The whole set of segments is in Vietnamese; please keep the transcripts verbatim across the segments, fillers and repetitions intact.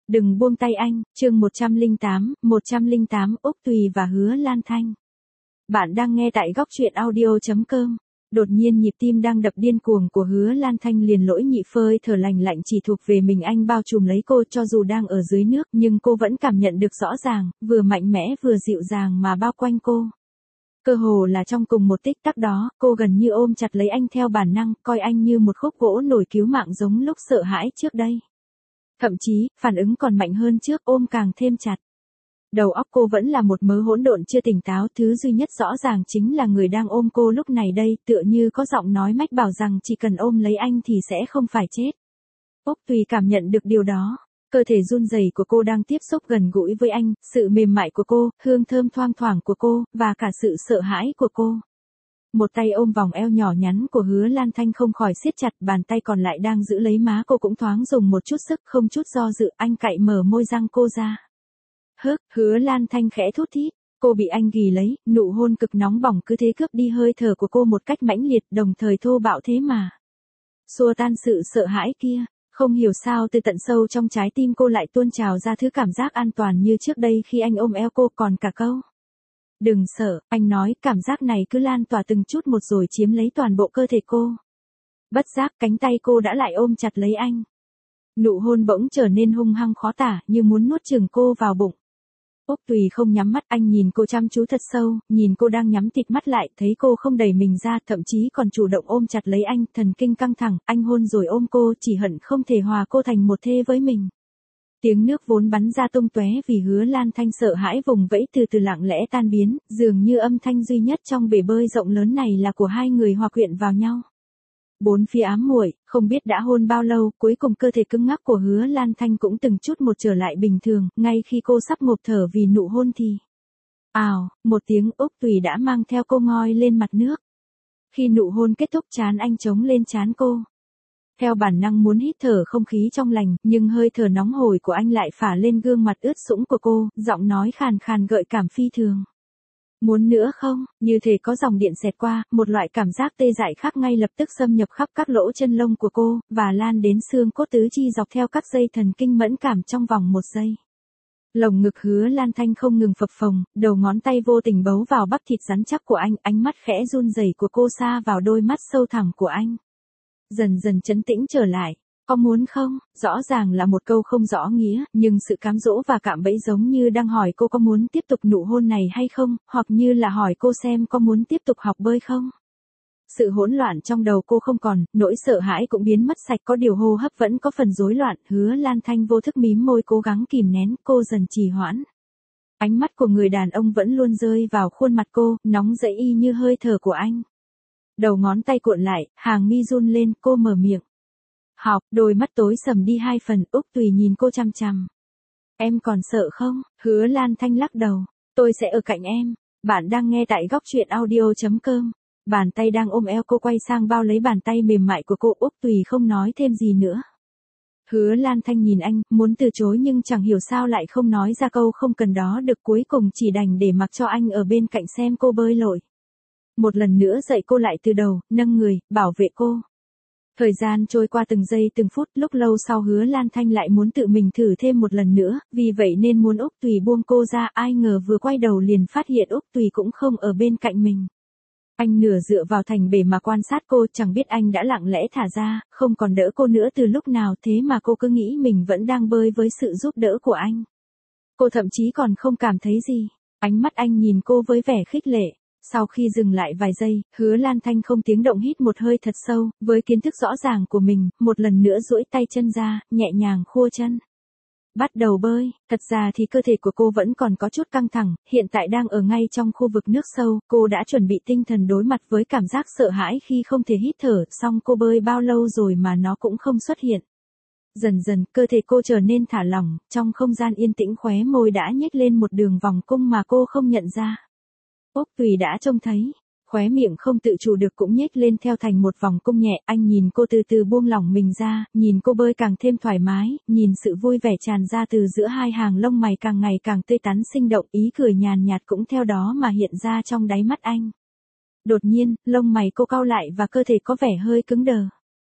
Đừng buông tay anh, chương một trăm lẻ tám, một trăm lẻ tám Úc Tùy và Hứa Lan Thanh. Bạn đang nghe tại góc truyện audio chấm com. Đột nhiên nhịp tim đang đập điên cuồng của Hứa Lan Thanh liền lỗi nhị phơi thở lành lạnh chỉ thuộc về mình anh bao trùm lấy cô cho dù đang ở dưới nước nhưng cô vẫn cảm nhận được rõ ràng, vừa mạnh mẽ vừa dịu dàng mà bao quanh cô. Cơ hồ là trong cùng một tích tắc đó, cô gần như ôm chặt lấy anh theo bản năng, coi anh như một khúc gỗ nổi cứu mạng giống lúc sợ hãi trước đây. Thậm chí, phản ứng còn mạnh hơn trước, ôm càng thêm chặt. Đầu óc cô vẫn là một mớ hỗn độn chưa tỉnh táo, thứ duy nhất rõ ràng chính là người đang ôm cô lúc này đây, tựa như có giọng nói mách bảo rằng chỉ cần ôm lấy anh thì sẽ không phải chết. Úc Tùy cảm nhận được điều đó. Cơ thể run rẩy của cô đang tiếp xúc gần gũi với anh, sự mềm mại của cô, hương thơm thoang thoảng của cô, và cả sự sợ hãi của cô. Một tay ôm vòng eo nhỏ nhắn của Hứa Lan Thanh không khỏi siết chặt, bàn tay còn lại đang giữ lấy má cô cũng thoáng dùng một chút sức, không chút do dự, anh cạy mở môi răng cô ra. Hức, Hứa Lan Thanh khẽ thút thít, cô bị anh ghì lấy, nụ hôn cực nóng bỏng cứ thế cướp đi hơi thở của cô một cách mãnh liệt, đồng thời thô bạo thế mà xua tan sự sợ hãi kia. Không hiểu sao từ tận sâu trong trái tim cô lại tuôn trào ra thứ cảm giác an toàn như trước đây khi anh ôm eo cô, còn cả câu "Đừng sợ", anh nói, cảm giác này cứ lan tỏa từng chút một rồi chiếm lấy toàn bộ cơ thể cô. Bất giác cánh tay cô đã lại ôm chặt lấy anh. Nụ hôn bỗng trở nên hung hăng khó tả, như muốn nuốt chửng cô vào bụng. Úc Tùy không nhắm mắt, anh nhìn cô chăm chú thật sâu, nhìn cô đang nhắm tịt mắt lại, thấy cô không đẩy mình ra, thậm chí còn chủ động ôm chặt lấy anh, thần kinh căng thẳng, anh hôn rồi ôm cô, chỉ hận không thể hòa cô thành một thê với mình. Tiếng nước vốn bắn ra tung tóe vì Hứa Lan Thanh sợ hãi vùng vẫy từ từ lặng lẽ tan biến, dường như âm thanh duy nhất trong bể bơi rộng lớn này là của hai người hòa quyện vào nhau. Bốn phía ám muội, không biết đã hôn bao lâu, cuối cùng cơ thể cứng ngắc của Hứa Lan Thanh cũng từng chút một trở lại bình thường, ngay khi cô sắp ngộp thở vì nụ hôn thì ào, một tiếng, Úc Tùy đã mang theo cô ngoi lên mặt nước. Khi nụ hôn kết thúc, trán anh chống lên trán cô. Theo bản năng muốn hít thở không khí trong lành, nhưng hơi thở nóng hổi của anh lại phả lên gương mặt ướt sũng của cô, giọng nói khàn khàn gợi cảm phi thường. Muốn nữa không? Như thể có dòng điện xẹt qua, một loại cảm giác tê dại khác ngay lập tức xâm nhập khắp các lỗ chân lông của cô, và lan đến xương cốt tứ chi dọc theo các dây thần kinh mẫn cảm trong vòng một giây. Lồng ngực Hứa Lan Thanh không ngừng phập phồng, đầu ngón tay vô tình bấu vào bắp thịt rắn chắc của anh, ánh mắt khẽ run rẩy của cô sa vào đôi mắt sâu thẳm của anh. Dần dần trấn tĩnh trở lại. Có muốn không? Rõ ràng là một câu không rõ nghĩa, nhưng sự cám dỗ và cạm bẫy giống như đang hỏi cô có muốn tiếp tục nụ hôn này hay không, hoặc như là hỏi cô xem có muốn tiếp tục học bơi không. Sự hỗn loạn trong đầu cô không còn, nỗi sợ hãi cũng biến mất sạch, có điều hô hấp vẫn có phần rối loạn. Hứa Lan Thanh vô thức mím môi cố gắng kìm nén, cô dần trì hoãn. Ánh mắt của người đàn ông vẫn luôn rơi vào khuôn mặt cô, nóng rẫy y như hơi thở của anh. Đầu ngón tay cuộn lại, hàng mi run lên, cô mở miệng. Học, đôi mắt tối sầm đi hai phần, Úc Tùy nhìn cô chằm chằm. Em còn sợ không? Hứa Lan Thanh lắc đầu. Tôi sẽ ở cạnh em. Bạn đang nghe tại góc truyện audio chấm com. Bàn tay đang ôm eo cô quay sang bao lấy bàn tay mềm mại của cô, Úc Tùy không nói thêm gì nữa. Hứa Lan Thanh nhìn anh, muốn từ chối nhưng chẳng hiểu sao lại không nói ra câu không cần đó được, cuối cùng chỉ đành để mặc cho anh ở bên cạnh xem cô bơi lội. Một lần nữa dạy cô lại từ đầu, nâng người, bảo vệ cô. Thời gian trôi qua từng giây từng phút, lúc lâu sau Hứa Lan Thanh lại muốn tự mình thử thêm một lần nữa, vì vậy nên muốn Úc Tùy buông cô ra, ai ngờ vừa quay đầu liền phát hiện Úc Tùy cũng không ở bên cạnh mình. Anh nửa dựa vào thành bể mà quan sát cô, chẳng biết anh đã lặng lẽ thả ra, không còn đỡ cô nữa từ lúc nào, thế mà cô cứ nghĩ mình vẫn đang bơi với sự giúp đỡ của anh. Cô thậm chí còn không cảm thấy gì. Ánh mắt anh nhìn cô với vẻ khích lệ. Sau khi dừng lại vài giây, Hứa Lan Thanh không tiếng động hít một hơi thật sâu, với kiến thức rõ ràng của mình, một lần nữa duỗi tay chân ra, nhẹ nhàng khua chân. Bắt đầu bơi, thật ra thì cơ thể của cô vẫn còn có chút căng thẳng, hiện tại đang ở ngay trong khu vực nước sâu, cô đã chuẩn bị tinh thần đối mặt với cảm giác sợ hãi khi không thể hít thở, song cô bơi bao lâu rồi mà nó cũng không xuất hiện. Dần dần, cơ thể cô trở nên thả lỏng, trong không gian yên tĩnh khóe môi đã nhếch lên một đường vòng cung mà cô không nhận ra. Úc Tùy đã trông thấy, khóe miệng không tự chủ được cũng nhếch lên theo thành một vòng cung nhẹ, anh nhìn cô từ từ buông lỏng mình ra, nhìn cô bơi càng thêm thoải mái, nhìn sự vui vẻ tràn ra từ giữa hai hàng lông mày càng ngày càng tươi tắn sinh động, ý cười nhàn nhạt cũng theo đó mà hiện ra trong đáy mắt anh. Đột nhiên, lông mày cô cau lại và cơ thể có vẻ hơi cứng đờ.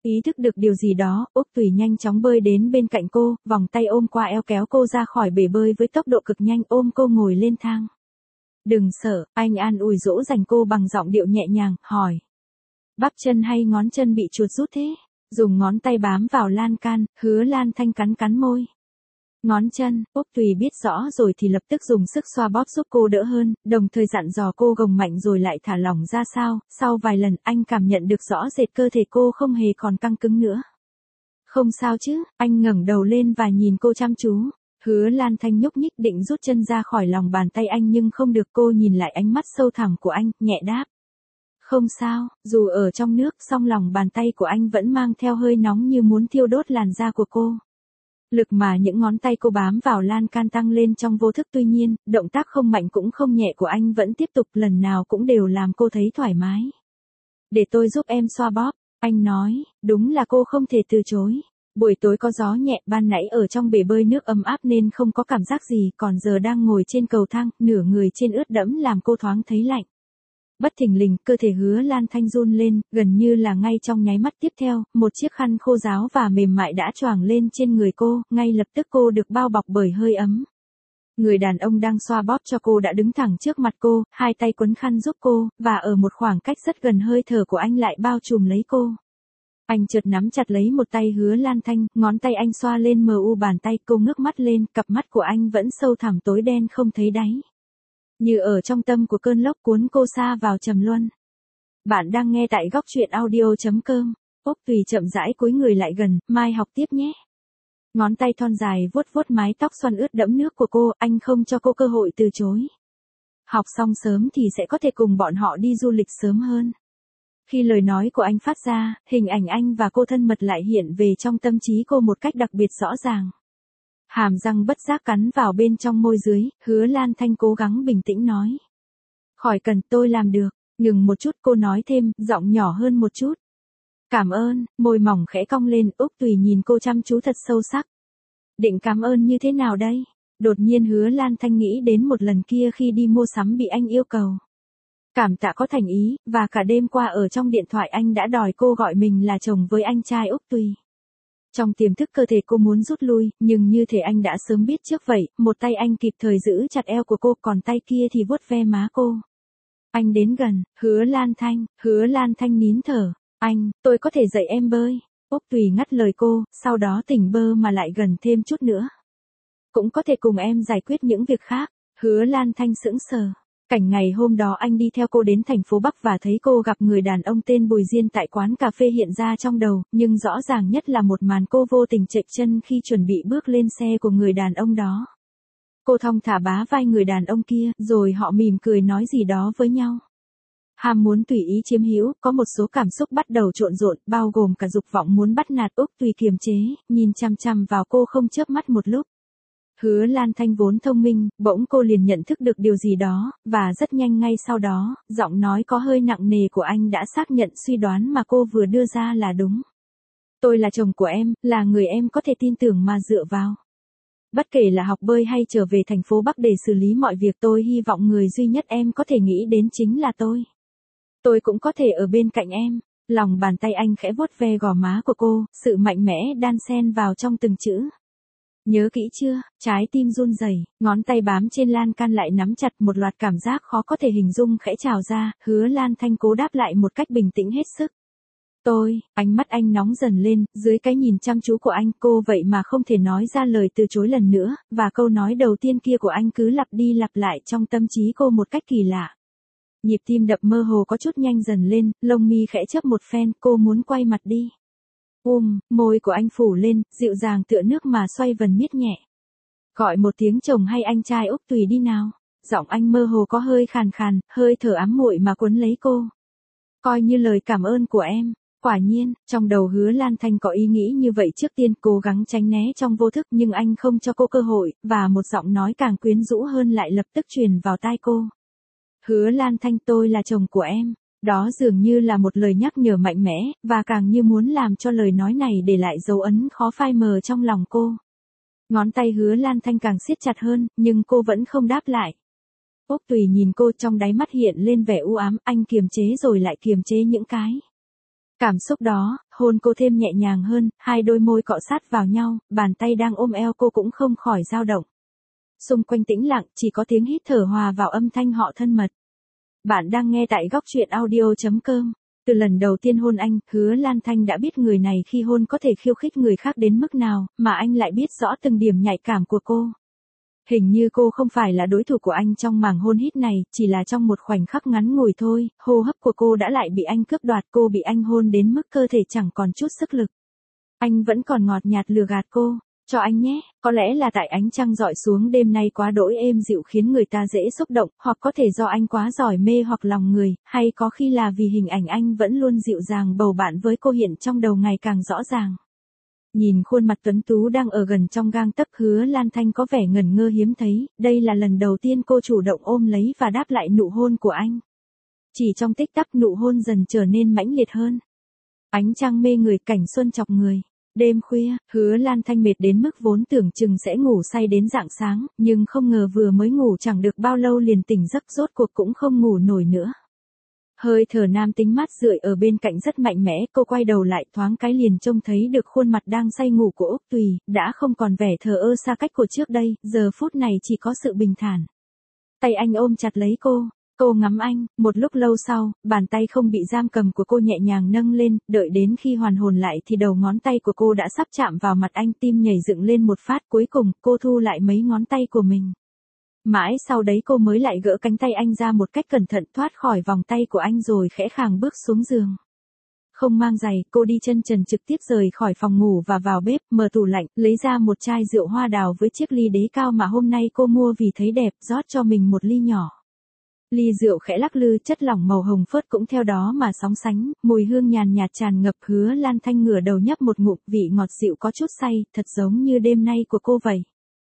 Ý thức được điều gì đó, Úc Tùy nhanh chóng bơi đến bên cạnh cô, vòng tay ôm qua eo kéo cô ra khỏi bể bơi với tốc độ cực nhanh, ôm cô ngồi lên thang. Đừng sợ, anh an ủi dỗ dành cô bằng giọng điệu nhẹ nhàng, hỏi. Bắp chân hay ngón chân bị chuột rút thế? Dùng ngón tay bám vào lan can, Hứa Lan Thanh cắn cắn môi. Ngón chân, Úc Tùy biết rõ rồi thì lập tức dùng sức xoa bóp giúp cô đỡ hơn, đồng thời dặn dò cô gồng mạnh rồi lại thả lỏng ra sao, sau vài lần anh cảm nhận được rõ rệt cơ thể cô không hề còn căng cứng nữa. Không sao chứ, anh ngẩng đầu lên và nhìn cô chăm chú. Hứa Lan Thanh nhúc nhích định rút chân ra khỏi lòng bàn tay anh nhưng không được, cô nhìn lại ánh mắt sâu thẳm của anh, nhẹ đáp. Không sao, dù ở trong nước song lòng bàn tay của anh vẫn mang theo hơi nóng như muốn thiêu đốt làn da của cô. Lực mà những ngón tay cô bám vào lan can tăng lên trong vô thức, tuy nhiên, động tác không mạnh cũng không nhẹ của anh vẫn tiếp tục, lần nào cũng đều làm cô thấy thoải mái. Để tôi giúp em xoa bóp, anh nói, đúng là cô không thể từ chối. Buổi tối có gió nhẹ, ban nãy ở trong bể bơi nước ấm áp nên không có cảm giác gì, còn giờ đang ngồi trên cầu thang, nửa người trên ướt đẫm làm cô thoáng thấy lạnh. Bất thình lình, cơ thể Hứa Lan Thanh run lên, gần như là ngay trong nháy mắt tiếp theo, một chiếc khăn khô ráo và mềm mại đã choàng lên trên người cô, ngay lập tức cô được bao bọc bởi hơi ấm. Người đàn ông đang xoa bóp cho cô đã đứng thẳng trước mặt cô, hai tay quấn khăn giúp cô, và ở một khoảng cách rất gần hơi thở của anh lại bao trùm lấy cô. Anh chợt nắm chặt lấy một tay Hứa Lan Thanh, ngón tay anh xoa lên mờ u bàn tay, cô ngước mắt lên, cặp mắt của anh vẫn sâu thẳm tối đen không thấy đáy. Như ở trong tâm của cơn lốc cuốn cô xa vào trầm luân. Bạn đang nghe tại góc truyện audio chấm com. Úc Tùy chậm rãi cúi người lại gần, mai học tiếp nhé. Ngón tay thon dài vuốt vuốt mái tóc xoăn ướt đẫm nước của cô, anh không cho cô cơ hội từ chối. Học xong sớm thì sẽ có thể cùng bọn họ đi du lịch sớm hơn. Khi lời nói của anh phát ra, hình ảnh anh và cô thân mật lại hiện về trong tâm trí cô một cách đặc biệt rõ ràng. Hàm răng bất giác cắn vào bên trong môi dưới, Hứa Lan Thanh cố gắng bình tĩnh nói. Khỏi cần, tôi làm được. Ngừng một chút, cô nói thêm, giọng nhỏ hơn một chút. Cảm ơn, môi mỏng khẽ cong lên, Úc Tùy nhìn cô chăm chú thật sâu sắc. Định cảm ơn như thế nào đây? Đột nhiên Hứa Lan Thanh nghĩ đến một lần kia khi đi mua sắm bị anh yêu cầu. Cảm tạ có thành ý, và cả đêm qua ở trong điện thoại anh đã đòi cô gọi mình là chồng với anh trai Úc Tùy. Trong tiềm thức cơ thể cô muốn rút lui, nhưng như thể anh đã sớm biết trước vậy, một tay anh kịp thời giữ chặt eo của cô, còn tay kia thì vuốt ve má cô. Anh đến gần, Hứa Lan Thanh, Hứa Lan Thanh nín thở, anh, tôi có thể dạy em bơi. Úc Tùy ngắt lời cô, sau đó tỉnh bơ mà lại gần thêm chút nữa. Cũng có thể cùng em giải quyết những việc khác. Hứa Lan Thanh sững sờ. Cảnh ngày hôm đó anh đi theo cô đến thành phố Bắc và thấy cô gặp người đàn ông tên Bùi Diên tại quán cà phê hiện ra trong đầu, nhưng rõ ràng nhất là một màn cô vô tình chệch chân khi chuẩn bị bước lên xe của người đàn ông đó. Cô thong thả bá vai người đàn ông kia, rồi họ mỉm cười nói gì đó với nhau. Ham muốn tùy ý chiếm hữu, có một số cảm xúc bắt đầu trộn rộn, bao gồm cả dục vọng muốn bắt nạt. Úc Tùy kiềm chế, nhìn chằm chằm vào cô không chớp mắt một lúc. Hứa Lan Thanh vốn thông minh, bỗng cô liền nhận thức được điều gì đó, và rất nhanh ngay sau đó, giọng nói có hơi nặng nề của anh đã xác nhận suy đoán mà cô vừa đưa ra là đúng. Tôi là chồng của em, là người em có thể tin tưởng mà dựa vào. Bất kể là học bơi hay trở về thành phố Bắc để xử lý mọi việc, tôi hy vọng người duy nhất em có thể nghĩ đến chính là tôi. Tôi cũng có thể ở bên cạnh em. Lòng bàn tay anh khẽ vuốt ve gò má của cô, sự mạnh mẽ đan xen vào trong từng chữ. Nhớ kỹ chưa? Trái tim run rẩy, ngón tay bám trên lan can lại nắm chặt, một loạt cảm giác khó có thể hình dung khẽ trào ra. Hứa Lan Thanh cố đáp lại một cách bình tĩnh hết sức. Tôi, ánh mắt anh nóng dần lên, dưới cái nhìn chăm chú của anh, cô vậy mà không thể nói ra lời từ chối lần nữa, và câu nói đầu tiên kia của anh cứ lặp đi lặp lại trong tâm trí cô một cách kỳ lạ. Nhịp tim đập mơ hồ có chút nhanh dần lên, lông mi khẽ chớp một phen, cô muốn quay mặt đi. Um, môi của anh phủ lên, dịu dàng tựa nước mà xoay vần miết nhẹ. Gọi một tiếng chồng hay anh trai Úc Tùy đi nào. Giọng anh mơ hồ có hơi khàn khàn, hơi thở ám muội mà cuốn lấy cô. Coi như lời cảm ơn của em. Quả nhiên, trong đầu Hứa Lan Thanh có ý nghĩ như vậy, trước tiên cố gắng tránh né trong vô thức, nhưng anh không cho cô cơ hội, và một giọng nói càng quyến rũ hơn lại lập tức truyền vào tai cô. Hứa Lan Thanh, tôi là chồng của em. Đó dường như là một lời nhắc nhở mạnh mẽ, và càng như muốn làm cho lời nói này để lại dấu ấn khó phai mờ trong lòng cô. Ngón tay Hứa Lan Thanh càng siết chặt hơn, nhưng cô vẫn không đáp lại. Úc Tùy nhìn cô, trong đáy mắt hiện lên vẻ u ám, anh kiềm chế rồi lại kiềm chế những cái cảm xúc đó, hôn cô thêm nhẹ nhàng hơn, hai đôi môi cọ sát vào nhau, bàn tay đang ôm eo cô cũng không khỏi dao động. Xung quanh tĩnh lặng, chỉ có tiếng hít thở hòa vào âm thanh họ thân mật. Bạn đang nghe tại góc truyện audio.com. Từ lần đầu tiên hôn anh, Hứa Lan Thanh đã biết người này khi hôn có thể khiêu khích người khác đến mức nào, mà anh lại biết rõ từng điểm nhạy cảm của cô. Hình như cô không phải là đối thủ của anh trong màn hôn hít này, chỉ là trong một khoảnh khắc ngắn ngủi thôi, hô hấp của cô đã lại bị anh cướp đoạt, cô bị anh hôn đến mức cơ thể chẳng còn chút sức lực. Anh vẫn còn ngọt nhạt lừa gạt cô, cho anh nhé, có lẽ là tại ánh trăng rọi xuống đêm nay quá đỗi êm dịu khiến người ta dễ xúc động, hoặc có thể do anh quá giỏi mê hoặc lòng người, hay có khi là vì hình ảnh anh vẫn luôn dịu dàng bầu bạn với cô hiện trong đầu ngày càng rõ ràng. Nhìn khuôn mặt tuấn tú đang ở gần trong gang tấc, Hứa Lan Thanh có vẻ ngẩn ngơ hiếm thấy, đây là lần đầu tiên cô chủ động ôm lấy và đáp lại nụ hôn của anh. Chỉ trong tích tắc nụ hôn dần trở nên mãnh liệt hơn. Ánh trăng mê người, cảnh xuân chọc người. Đêm khuya, Hứa Lan Thanh mệt đến mức vốn tưởng chừng sẽ ngủ say đến rạng sáng, nhưng không ngờ vừa mới ngủ chẳng được bao lâu liền tỉnh giấc, rốt cuộc cũng không ngủ nổi nữa. Hơi thở nam tính mát rượi ở bên cạnh rất mạnh mẽ, cô quay đầu lại thoáng cái liền trông thấy được khuôn mặt đang say ngủ của Úc Tùy, đã không còn vẻ thờ ơ xa cách của trước đây, giờ phút này chỉ có sự bình thản. Tay anh ôm chặt lấy cô, cô ngắm anh, một lúc lâu sau, bàn tay không bị giam cầm của cô nhẹ nhàng nâng lên, đợi đến khi hoàn hồn lại thì đầu ngón tay của cô đã sắp chạm vào mặt anh, tim nhảy dựng lên một phát, cuối cùng cô thu lại mấy ngón tay của mình. Mãi sau đấy cô mới lại gỡ cánh tay anh ra một cách cẩn thận, thoát khỏi vòng tay của anh rồi khẽ khàng bước xuống giường. Không mang giày, cô đi chân trần trực tiếp rời khỏi phòng ngủ và vào bếp, mở tủ lạnh, lấy ra một chai rượu hoa đào với chiếc ly đế cao mà hôm nay cô mua vì thấy đẹp, rót cho mình một ly nhỏ. Ly rượu khẽ lắc lư, chất lỏng màu hồng phớt cũng theo đó mà sóng sánh, mùi hương nhàn nhạt tràn ngập. Hứa Lan Thanh ngửa đầu nhấp một ngụm, vị ngọt dịu có chút say, thật giống như đêm nay của cô vậy.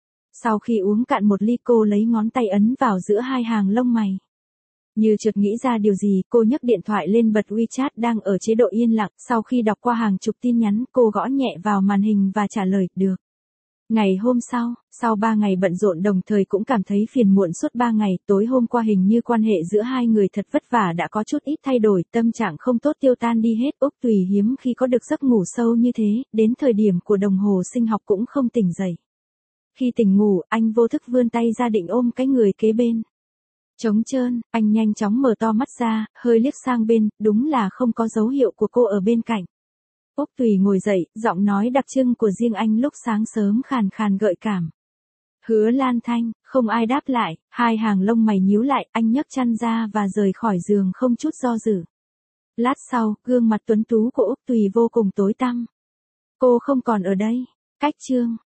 Sau khi uống cạn một ly, cô lấy ngón tay ấn vào giữa hai hàng lông mày. Như chợt nghĩ ra điều gì, cô nhấc điện thoại lên bật WeChat đang ở chế độ yên lặng, sau khi đọc qua hàng chục tin nhắn, cô gõ nhẹ vào màn hình và trả lời, được. Ngày hôm sau, sau ba ngày bận rộn đồng thời cũng cảm thấy phiền muộn suốt ba ngày, tối hôm qua hình như quan hệ giữa hai người thật vất vả đã có chút ít thay đổi, tâm trạng không tốt tiêu tan đi hết. Úc Tùy hiếm khi có được giấc ngủ sâu như thế, đến thời điểm của đồng hồ sinh học cũng không tỉnh dậy. Khi tỉnh ngủ, anh vô thức vươn tay ra định ôm cái người kế bên. Trống trơn, anh nhanh chóng mở to mắt ra, hơi liếc sang bên, đúng là không có dấu hiệu của cô ở bên cạnh. Úc Tùy ngồi dậy, giọng nói đặc trưng của riêng anh lúc sáng sớm khàn khàn gợi cảm. Hứa Lan Thanh, không ai đáp lại, hai hàng lông mày nhíu lại, anh nhấc chăn ra và rời khỏi giường không chút do dự. Lát sau, gương mặt tuấn tú của Úc Tùy vô cùng tối tăm. Cô không còn ở đây. Cách chương.